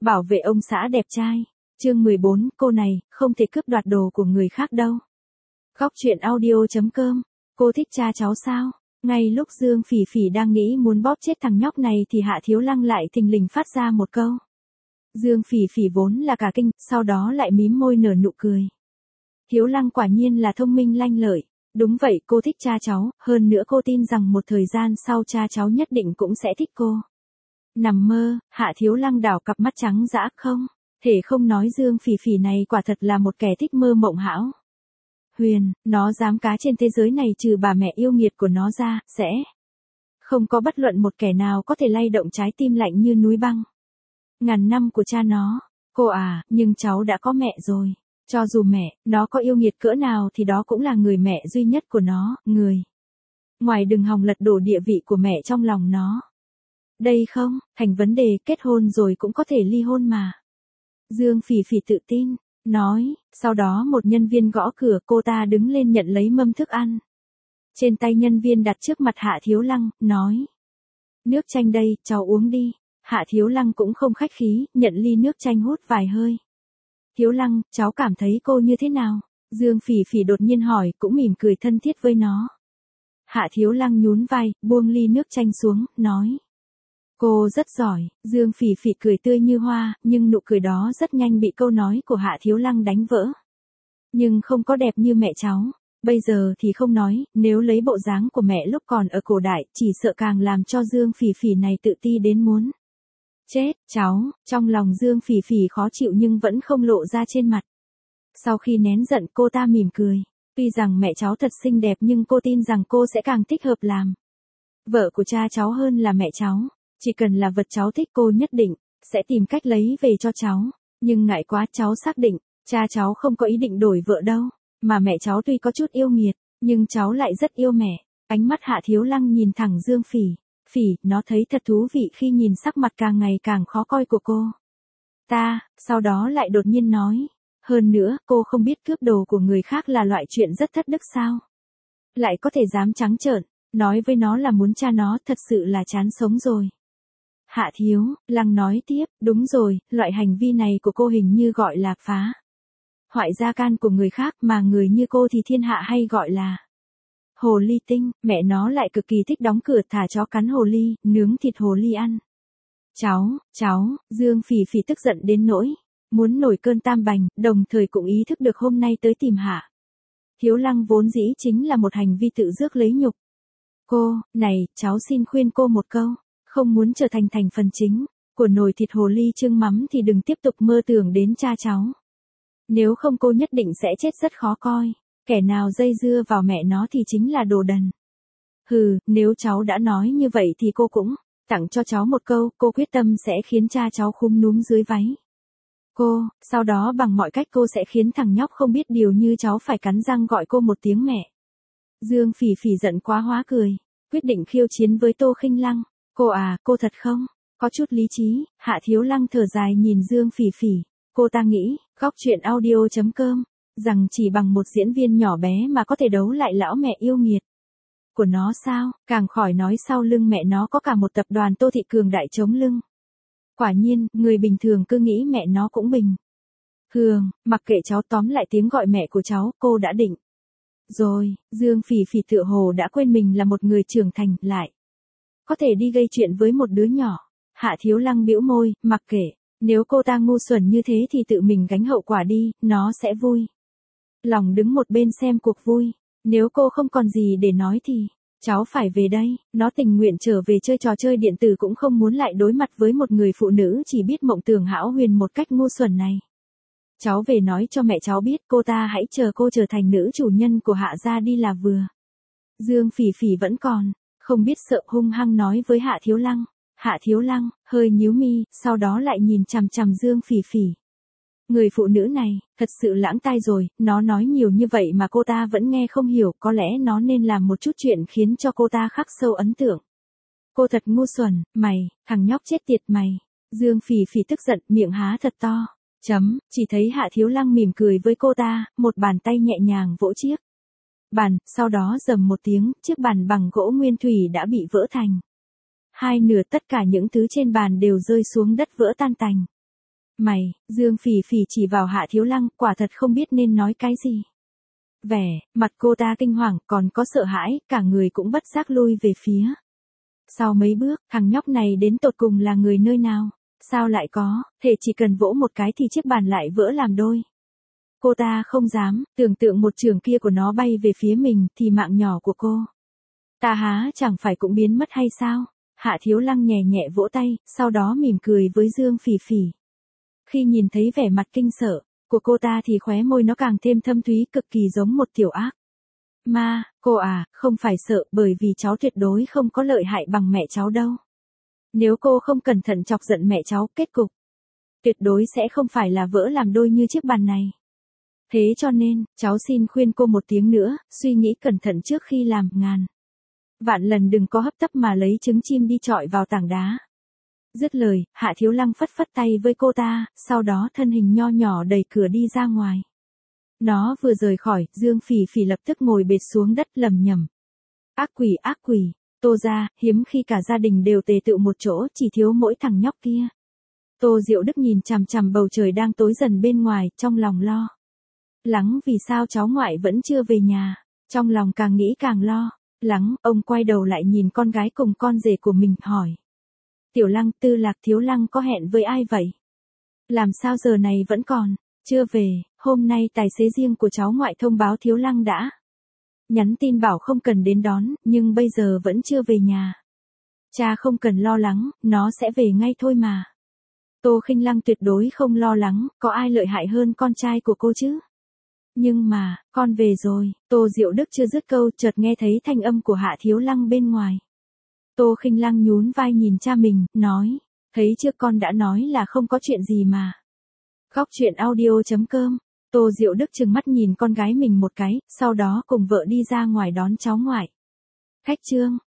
Bảo vệ ông xã đẹp trai. Chương 14, cô này, không thể cướp đoạt đồ của người khác đâu. Góc truyện audio.com. Cô thích cha cháu sao? Ngay lúc Dương Phỉ Phỉ đang nghĩ muốn bóp chết thằng nhóc này thì Hạ Thiếu Lăng lại thình lình phát ra một câu. Dương Phỉ Phỉ vốn là cả kinh, sau đó lại mím môi nở nụ cười. Thiếu Lăng quả nhiên là thông minh lanh lợi. Đúng vậy, cô thích cha cháu, hơn nữa cô tin rằng một thời gian sau cha cháu nhất định cũng sẽ thích cô. Nằm mơ, Hạ Thiếu Lăng đảo cặp mắt trắng dã, không thể không nói Dương Phỉ Phỉ này quả thật là một kẻ thích mơ mộng hão. Huyền, nó dám cá trên thế giới này trừ bà mẹ yêu nghiệt của nó ra, sẽ không có bất luận một kẻ nào có thể lay động trái tim lạnh như núi băng. Ngàn năm của cha nó, cô à, nhưng cháu đã có mẹ rồi. Cho dù mẹ, nó có yêu nghiệt cỡ nào thì đó cũng là người mẹ duy nhất của nó, người. Ngoài đừng hòng lật đổ địa vị của mẹ trong lòng nó. Đây không, thành vấn đề, kết hôn rồi cũng có thể ly hôn mà. Dương Phỉ Phỉ tự tin, nói, sau đó một nhân viên gõ cửa, cô ta đứng lên nhận lấy mâm thức ăn. Trên tay nhân viên đặt trước mặt Hạ Thiếu Lăng, nói. Nước chanh đây, cháu uống đi. Hạ Thiếu Lăng cũng không khách khí, nhận ly nước chanh hút vài hơi. Thiếu Lăng, cháu cảm thấy cô như thế nào? Dương Phỉ Phỉ đột nhiên hỏi, cũng mỉm cười thân thiết với nó. Hạ Thiếu Lăng nhún vai, buông ly nước chanh xuống, nói. Cô rất giỏi. Dương Phỉ Phỉ cười tươi như hoa, nhưng nụ cười đó rất nhanh bị câu nói của Hạ Thiếu Lăng đánh vỡ. Nhưng không có đẹp như mẹ cháu. Bây giờ thì không nói, nếu lấy bộ dáng của mẹ lúc còn ở cổ đại, chỉ sợ càng làm cho Dương Phỉ Phỉ này tự ti đến muốn chết. Cháu, trong lòng Dương Phỉ Phỉ khó chịu nhưng vẫn không lộ ra trên mặt. Sau khi nén giận, cô ta mỉm cười. Tuy rằng mẹ cháu thật xinh đẹp nhưng cô tin rằng cô sẽ càng thích hợp làm vợ của cha cháu hơn là mẹ cháu. Chỉ cần là vật cháu thích cô nhất định sẽ tìm cách lấy về cho cháu. Nhưng ngại quá, cháu xác định cha cháu không có ý định đổi vợ đâu. Mà mẹ cháu tuy có chút yêu nghiệt, nhưng cháu lại rất yêu mẹ. Ánh mắt Hạ Thiếu Lăng nhìn thẳng Dương Phỉ Phỉ, nó thấy thật thú vị khi nhìn sắc mặt càng ngày càng khó coi của cô ta, sau đó lại đột nhiên nói. Hơn nữa, cô không biết cướp đồ của người khác là loại chuyện rất thất đức sao? Lại có thể dám trắng trợn nói với nó là muốn cha nó, thật sự là chán sống rồi. Hạ Thiếu Lăng nói tiếp, đúng rồi, loại hành vi này của cô hình như gọi là phá hoại gia can của người khác, mà người như cô thì thiên hạ hay gọi là hồ ly tinh. Mẹ nó lại cực kỳ thích đóng cửa thả chó cắn hồ ly, nướng thịt hồ ly ăn. Cháu, Dương Phỉ Phỉ tức giận đến nỗi muốn nổi cơn tam bành, đồng thời cũng ý thức được hôm nay tới tìm Hạ Thiếu Lăng vốn dĩ chính là một hành vi tự rước lấy nhục. Cô, này, cháu xin khuyên cô một câu. Không muốn trở thành thành phần chính của nồi thịt hồ ly trưng mắm thì đừng tiếp tục mơ tưởng đến cha cháu. Nếu không cô nhất định sẽ chết rất khó coi. Kẻ nào dây dưa vào mẹ nó thì chính là đồ đần. Hừ, nếu cháu đã nói như vậy thì cô cũng tặng cho cháu một câu, cô quyết tâm sẽ khiến cha cháu khúm núm dưới váy cô, sau đó bằng mọi cách cô sẽ khiến thằng nhóc không biết điều như cháu phải cắn răng gọi cô một tiếng mẹ. Dương Phỉ Phỉ giận quá hóa cười, quyết định khiêu chiến với Tô Khinh Lăng. Cô à, cô thật không có chút lý trí? Hạ Thiếu Lăng thở dài nhìn Dương Phỉ Phỉ. Cô ta nghĩ, góc truyện audio.com, rằng chỉ bằng một diễn viên nhỏ bé mà có thể đấu lại lão mẹ yêu nghiệt của nó sao? Càng khỏi nói sau lưng mẹ nó có cả một tập đoàn Tô Thị cường đại chống lưng. Quả nhiên, người bình thường cứ nghĩ mẹ nó cũng bình thường, mặc kệ cháu, tóm lại tiếng gọi mẹ của cháu, cô đã định rồi. Dương Phỉ Phỉ tựa hồ đã quên mình là một người trưởng thành, lại có thể đi gây chuyện với một đứa nhỏ. Hạ Thiếu Lăng bĩu môi, mặc kệ, nếu cô ta ngu xuẩn như thế thì tự mình gánh hậu quả đi, nó sẽ vui lòng đứng một bên xem cuộc vui. Nếu cô không còn gì để nói thì cháu phải về đây. Nó tình nguyện trở về chơi trò chơi điện tử cũng không muốn lại đối mặt với một người phụ nữ chỉ biết mộng tưởng hão huyền một cách ngu xuẩn này. Cháu về nói cho mẹ cháu biết, cô ta hãy chờ cô trở thành nữ chủ nhân của Hạ gia đi là vừa. Dương Phỉ Phỉ vẫn còn không biết sợ, hung hăng nói với Hạ Thiếu Lăng. Hạ Thiếu Lăng hơi nhíu mi, sau đó lại nhìn chằm chằm Dương Phỉ Phỉ. Người phụ nữ này thật sự lãng tai rồi, nó nói nhiều như vậy mà cô ta vẫn nghe không hiểu, có lẽ nó nên làm một chút chuyện khiến cho cô ta khắc sâu ấn tượng. Cô thật ngu xuẩn, mày, thằng nhóc chết tiệt mày. Dương Phỉ Phỉ tức giận, miệng há thật to. Chỉ thấy Hạ Thiếu Lăng mỉm cười với cô ta, một bàn tay nhẹ nhàng vỗ chiếc bàn, sau đó rầm một tiếng, chiếc bàn bằng gỗ nguyên thủy đã bị vỡ thành hai nửa, tất cả những thứ trên bàn đều rơi xuống đất vỡ tan tành. Mày, Dương Phỉ Phỉ chỉ vào Hạ Thiếu Lăng, quả thật không biết nên nói cái gì. Vẻ mặt cô ta kinh hoàng, còn có sợ hãi, cả người cũng bất giác lui về phía. Sau mấy bước, thằng nhóc này đến tột cùng là người nơi nào? Sao lại có, thể chỉ cần vỗ một cái thì chiếc bàn lại vỡ làm đôi. Cô ta không dám, tưởng tượng một trường kia của nó bay về phía mình, thì mạng nhỏ của cô ta há chẳng phải cũng biến mất hay sao? Hạ Thiếu Lăng nhẹ nhẹ vỗ tay, sau đó mỉm cười với Dương Phỉ Phỉ. Khi nhìn thấy vẻ mặt kinh sợ của cô ta thì khóe môi nó càng thêm thâm thúy, cực kỳ giống một tiểu ác ma. Cô à, không phải sợ, bởi vì cháu tuyệt đối không có lợi hại bằng mẹ cháu đâu. Nếu cô không cẩn thận chọc giận mẹ cháu, kết cục tuyệt đối sẽ không phải là vỡ làm đôi như chiếc bàn này. Thế cho nên, cháu xin khuyên cô một tiếng nữa, suy nghĩ cẩn thận trước khi làm, ngàn vạn lần đừng có hấp tấp mà lấy trứng chim đi chọi vào tảng đá. Dứt lời, Hạ Thiếu Lăng phất phất tay với cô ta, sau đó thân hình nho nhỏ đẩy cửa đi ra ngoài. Nó vừa rời khỏi, Dương Phỉ Phỉ lập tức ngồi bệt xuống đất lầm nhầm. Ác quỷ, Tô ra, hiếm khi cả gia đình đều tề tựu một chỗ, chỉ thiếu mỗi thằng nhóc kia. Tô Diệu Đức nhìn chằm chằm bầu trời đang tối dần bên ngoài, trong lòng lo lắng vì sao cháu ngoại vẫn chưa về nhà. Trong lòng càng nghĩ càng lo lắng, ông quay đầu lại nhìn con gái cùng con rể của mình, hỏi. Tiểu Lăng, Tư Lạc Thiếu Lăng có hẹn với ai vậy? Làm sao giờ này vẫn còn chưa về? Hôm nay tài xế riêng của cháu ngoại thông báo Thiếu Lăng đã nhắn tin bảo không cần đến đón, nhưng bây giờ vẫn chưa về nhà. Cha không cần lo lắng, nó sẽ về ngay thôi mà. Tô Khinh Lăng tuyệt đối không lo lắng, có ai lợi hại hơn con trai của cô chứ? Nhưng mà, con về rồi. Tô Diệu Đức chưa dứt câu, chợt nghe thấy thanh âm của Hạ Thiếu Lăng bên ngoài. Tô Khinh Lăng nhún vai nhìn cha mình, nói. Thấy chưa, con đã nói là không có chuyện gì mà. Khóc chuyện audio.com. Tô Diệu Đức trừng mắt nhìn con gái mình một cái, sau đó cùng vợ đi ra ngoài đón cháu ngoại. Khách trương.